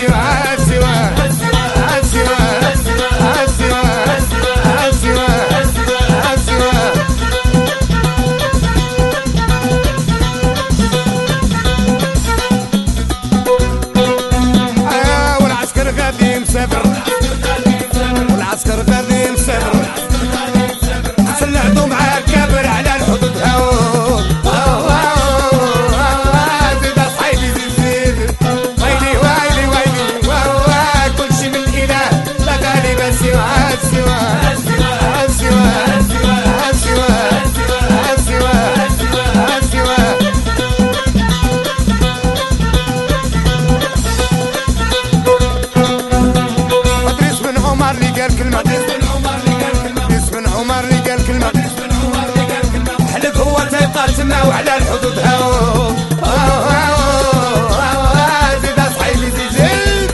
والعسكر غادي مسافر سلعتو مع الكابر على الحدود زيد صحيبي زيد ويلي ويلي ويلي كلشي من الاله لا غالب سوى سوى سوى سوى سوى سوى ادريس بن عمر اللي قال كلمه ادريس بن عمر اللي قال كلمه حلف هو تيقاتل وعلى الحدود زيد صحيبي زيد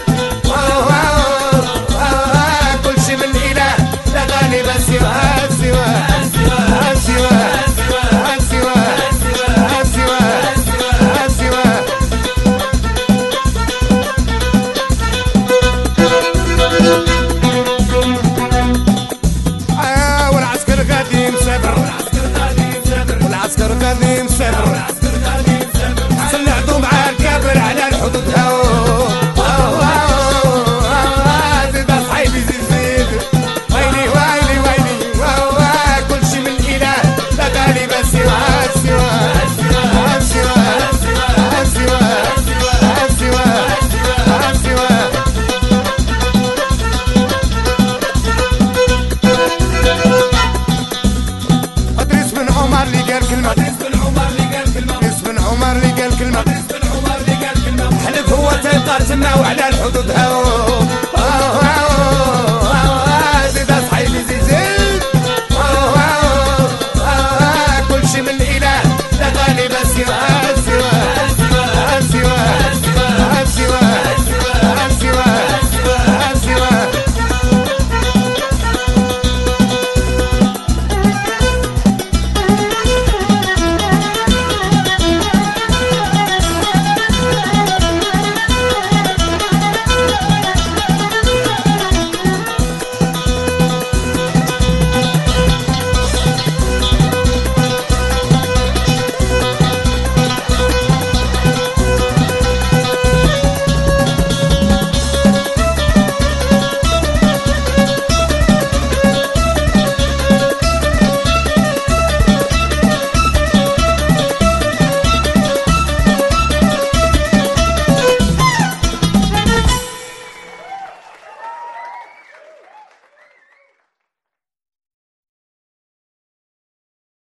كلشي من الاله لا غالب سوى سوى سوى سوى سوى سوى والعسكر غادي مسافر والعسكر غادي مسافر سلعتو مع الكابر على الحدود زيد صحيبي زيد ويلي ويلي ويلي كلشي من الاله لا غالب سوى سوى سوى سوى سوى سوى ادريس بن عمر اللي قال كلمه ادريس بن عمر اللي قال كلمه حلف هو تيقاتل وعلى الحدود